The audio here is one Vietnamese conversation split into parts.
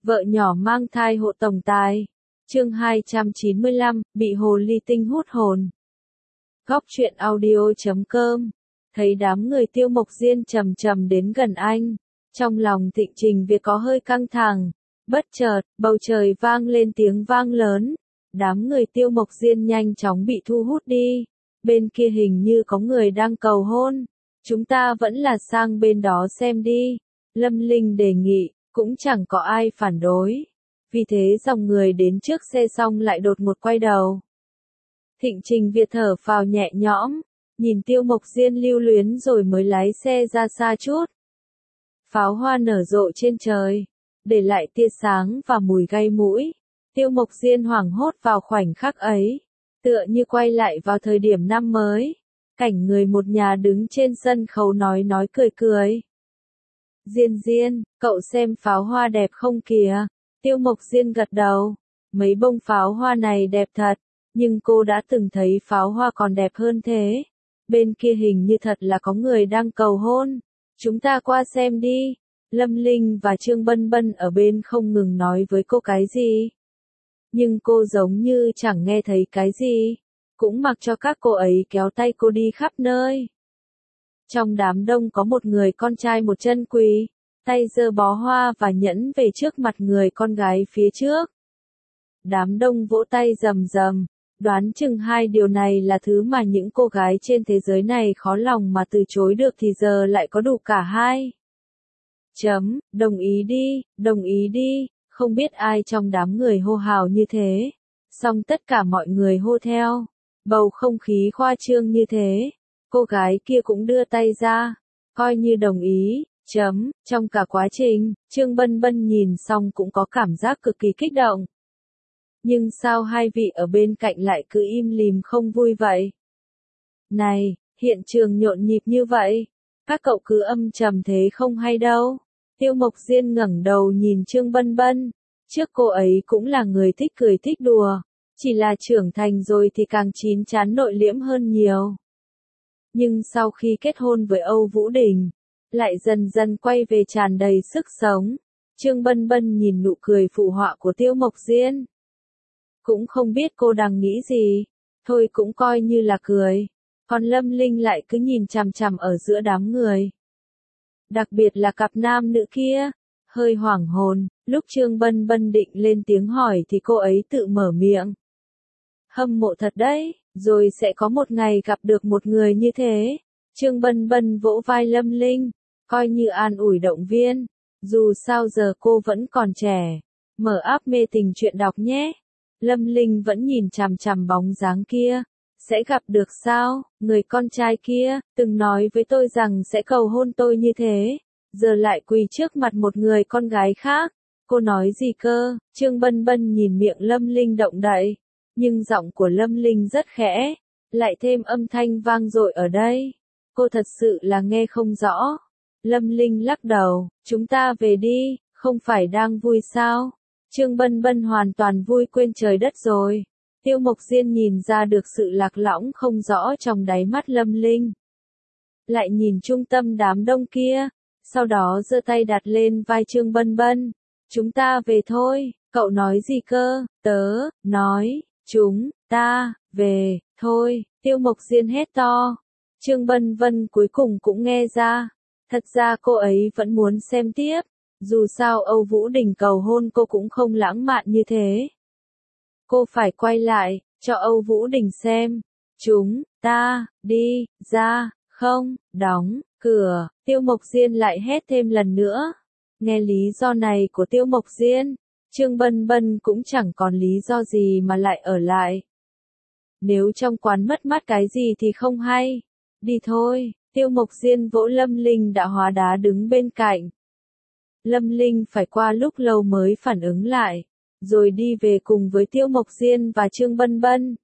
Vợ nhỏ mang thai hộ tổng tài. Chương 295, bị hồ ly tinh hút hồn. Góc truyện audio.com. Thấy đám người Tiêu Mộc Diên chậm chậm đến gần anh, trong lòng Thịnh Trình Việt có hơi căng thẳng. Bất chợt, bầu trời vang lên tiếng vang lớn. Đám người Tiêu Mộc Diên nhanh chóng bị thu hút đi. Bên kia hình như có người đang cầu hôn. Chúng ta vẫn là sang bên đó xem đi. Lâm Linh đề nghị, cũng chẳng có ai phản đối. Vì thế dòng người đến trước xe xong lại đột ngột quay đầu. Thịnh Trình Việt thở phào nhẹ nhõm, nhìn Tiêu Mộc Diên lưu luyến rồi mới lái xe ra xa chút. Pháo hoa nở rộ trên trời, để lại tia sáng và mùi gây mũi. Tiêu Mộc Diên hoảng hốt vào khoảnh khắc ấy, tựa như quay lại vào thời điểm năm mới. Cảnh người một nhà đứng trên sân khấu nói cười cười. Diên Diên, cậu xem pháo hoa đẹp không kìa? Tiêu Mộc Diên gật đầu. Mấy bông pháo hoa này đẹp thật, nhưng cô đã từng thấy pháo hoa còn đẹp hơn thế. Bên kia hình như thật là có người đang cầu hôn. Chúng ta qua xem đi. Lâm Linh và Trương Bân Bân ở bên không ngừng nói với cô cái gì. Nhưng cô giống như chẳng nghe thấy cái gì. Cũng mặc cho các cô ấy kéo tay cô đi khắp nơi. Trong đám đông có một người con trai một chân quỳ, tay giơ bó hoa và nhẫn về trước mặt người con gái phía trước. Đám đông vỗ tay rầm rầm, đoán chừng hai điều này là thứ mà những cô gái trên thế giới này khó lòng mà từ chối được thì giờ lại có đủ cả hai. Đồng ý đi, không biết ai trong đám người hô hào như thế. Xong tất cả mọi người hô theo, bầu không khí khoa trương như thế. Cô gái kia cũng đưa tay ra, coi như đồng ý. Trong cả quá trình, Trương Bân Bân nhìn xong cũng có cảm giác cực kỳ kích động. Nhưng sao hai vị ở bên cạnh lại cứ im lìm không vui vậy? Này, hiện trường nhộn nhịp như vậy, các cậu cứ âm trầm thế không hay đâu. Tiêu Mộc Diên ngẩng đầu nhìn Trương Bân Bân, trước cô ấy cũng là người thích cười thích đùa, chỉ là trưởng thành rồi thì càng chín chắn nội liễm hơn nhiều. Nhưng sau khi kết hôn với Âu Vũ Đình, lại dần dần quay về tràn đầy sức sống. Trương Bân Bân nhìn nụ cười phụ họa của Tiêu Mộc Diên. Cũng không biết cô đang nghĩ gì, thôi cũng coi như là cười. Còn Lâm Linh lại cứ nhìn chằm chằm ở giữa đám người. Đặc biệt là cặp nam nữ kia, hơi hoảng hồn, lúc Trương Bân Bân định lên tiếng hỏi thì cô ấy tự mở miệng. Hâm mộ thật đấy, rồi sẽ có một ngày gặp được một người như thế. Trương Bân Bân vỗ vai Lâm Linh, coi như an ủi động viên. Dù sao giờ cô vẫn còn trẻ, mở app mê tình chuyện đọc nhé. Lâm Linh vẫn nhìn chằm chằm bóng dáng kia. Sẽ gặp được sao? Người con trai kia, từng nói với tôi rằng sẽ cầu hôn tôi như thế. Giờ lại quỳ trước mặt một người con gái khác. Cô nói gì cơ? Trương Bân Bân nhìn miệng Lâm Linh động đậy. Nhưng giọng của Lâm Linh rất khẽ. Lại thêm âm thanh vang dội ở đây. Cô thật sự là nghe không rõ. Lâm Linh lắc đầu. Chúng ta về đi, không phải đang vui sao? Trương Bân Bân hoàn toàn vui quên trời đất rồi. Tiêu Mộc Diên nhìn ra được sự lạc lõng không rõ trong đáy mắt Lâm Linh. Lại nhìn trung tâm đám đông kia, sau đó giơ tay đặt lên vai Trương Bân Bân. Chúng ta về thôi, cậu nói gì cơ? Tớ, nói, chúng ta, về, thôi, Tiêu Mộc Diên hét to. Trương Bân Bân cuối cùng cũng nghe ra. Thật ra cô ấy vẫn muốn xem tiếp. Dù sao Âu Vũ Đình cầu hôn cô cũng không lãng mạn như thế. Cô phải quay lại, cho Âu Vũ Đình xem. Chúng ta, đi, ra, không, đóng, cửa. Tiêu Mộc Diên lại hét thêm lần nữa. Nghe lý do này của Tiêu Mộc Diên, Trương Bân Bân cũng chẳng còn lý do gì mà lại ở lại. Nếu trong quán mất mát cái gì thì không hay. Đi thôi, Tiêu Mộc Diên vỗ Lâm Linh đã hóa đá đứng bên cạnh. Lâm Linh phải qua lúc lâu mới phản ứng lại, rồi đi về cùng với Tiêu Mộc Diên và Trương Bân Bân.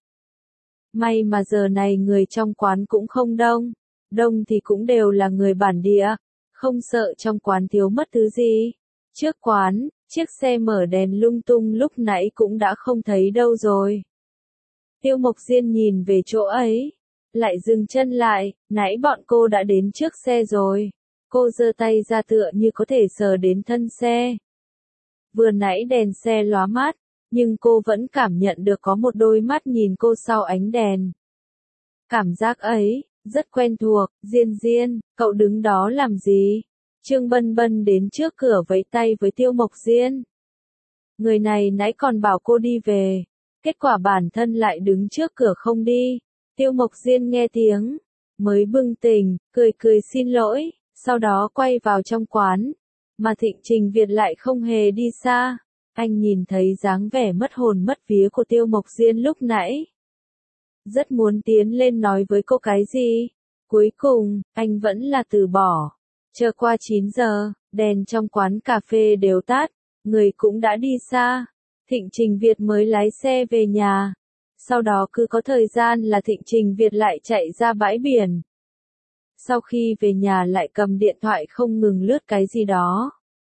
May mà giờ này người trong quán cũng không đông, đông thì cũng đều là người bản địa, không sợ trong quán thiếu mất thứ gì. Trước quán, chiếc xe mở đèn lung tung lúc nãy cũng đã không thấy đâu rồi. Tiêu Mộc Diên nhìn về chỗ ấy, lại dừng chân lại, nãy bọn cô đã đến trước xe rồi. Cô giơ tay ra tựa như có thể sờ đến thân xe. Vừa nãy đèn xe lóa mắt, nhưng cô vẫn cảm nhận được có một đôi mắt nhìn cô sau ánh đèn. Cảm giác ấy, rất quen thuộc. Diên Diên, cậu đứng đó làm gì? Trương Bân Bân đến trước cửa vẫy tay với Tiêu Mộc Diên. Người này nãy còn bảo cô đi về, kết quả bản thân lại đứng trước cửa không đi. Tiêu Mộc Diên nghe tiếng, mới bừng tỉnh, cười cười xin lỗi, sau đó quay vào trong quán. Mà Thịnh Trình Việt lại không hề đi xa. Anh nhìn thấy dáng vẻ mất hồn mất vía của Tiêu Mộc Diên lúc nãy. Rất muốn tiến lên nói với cô cái gì. Cuối cùng, anh vẫn là từ bỏ. Chờ qua 9 giờ, đèn trong quán cà phê đều tắt, người cũng đã đi xa. Thịnh Trình Việt mới lái xe về nhà. Sau đó cứ có thời gian là Thịnh Trình Việt lại chạy ra bãi biển. Sau khi về nhà lại cầm điện thoại không ngừng lướt cái gì đó.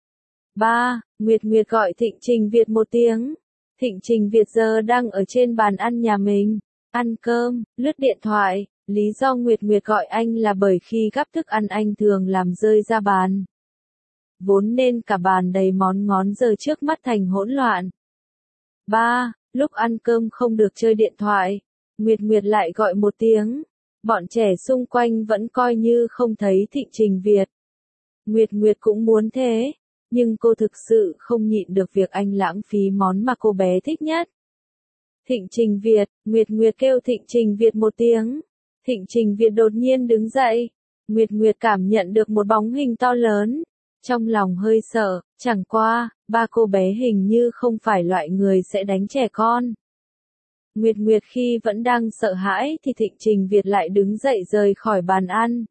Nguyệt Nguyệt gọi Thịnh Trình Việt một tiếng. Thịnh Trình Việt giờ đang ở trên bàn ăn nhà mình, ăn cơm, lướt điện thoại. Lý do Nguyệt Nguyệt gọi anh là bởi khi gắp thức ăn anh thường làm rơi ra bàn. Vốn nên cả bàn đầy món ngon giờ trước mắt thành hỗn loạn. Lúc ăn cơm không được chơi điện thoại. Nguyệt Nguyệt lại gọi một tiếng. Bọn trẻ xung quanh vẫn coi như không thấy Thịnh Trình Việt. Nguyệt Nguyệt cũng muốn thế, nhưng cô thực sự không nhịn được việc anh lãng phí món mà cô bé thích nhất. Thịnh Trình Việt, Nguyệt Nguyệt kêu Thịnh Trình Việt một tiếng. Thịnh Trình Việt đột nhiên đứng dậy. Nguyệt Nguyệt cảm nhận được một bóng hình to lớn. Trong lòng hơi sợ, chẳng qua, ba cô bé hình như không phải loại người sẽ đánh trẻ con. Nguyệt Nguyệt khi vẫn đang sợ hãi thì Thịnh Trình Việt lại đứng dậy rời khỏi bàn ăn.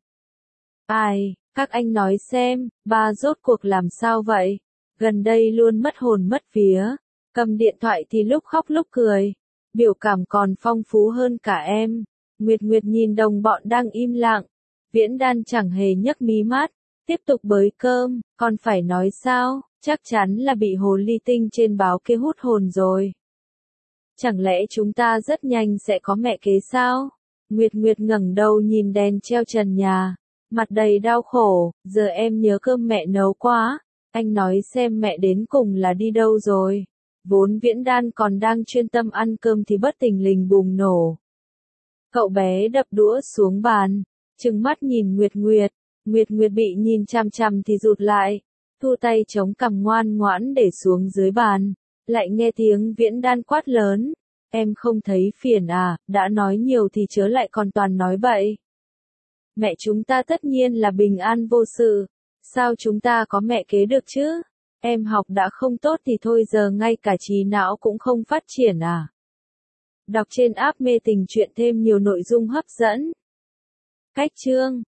Các anh nói xem, ba rốt cuộc làm sao vậy? Gần đây luôn mất hồn mất vía. Cầm điện thoại thì lúc khóc lúc cười. Biểu cảm còn phong phú hơn cả em. Nguyệt Nguyệt nhìn đồng bọn đang im lặng. Viễn Đan chẳng hề nhấc mí mắt. Tiếp tục bới cơm, còn phải nói sao? Chắc chắn là bị hồ ly tinh trên báo kia hút hồn rồi. Chẳng lẽ chúng ta rất nhanh sẽ có mẹ kế sao? Nguyệt Nguyệt ngẩng đầu nhìn đèn treo trần nhà. Mặt đầy đau khổ, giờ em nhớ cơm mẹ nấu quá. Anh nói xem mẹ đến cùng là đi đâu rồi. Vốn Viễn Đan còn đang chuyên tâm ăn cơm thì bất thình lình bùng nổ. Cậu bé đập đũa xuống bàn, trừng mắt nhìn Nguyệt Nguyệt. Nguyệt Nguyệt bị nhìn chằm chằm thì rụt lại, thu tay chống cằm ngoan ngoãn để xuống dưới bàn. Lại nghe tiếng Viễn Đan quát lớn. Em không thấy phiền à, đã nói nhiều thì chớ lại còn toàn nói bậy. Mẹ chúng ta tất nhiên là bình an vô sự. Sao chúng ta có mẹ kế được chứ? Em học đã không tốt thì thôi giờ ngay cả trí não cũng không phát triển à? Đọc trên app Mê Tình Truyện thêm nhiều nội dung hấp dẫn. Cách chương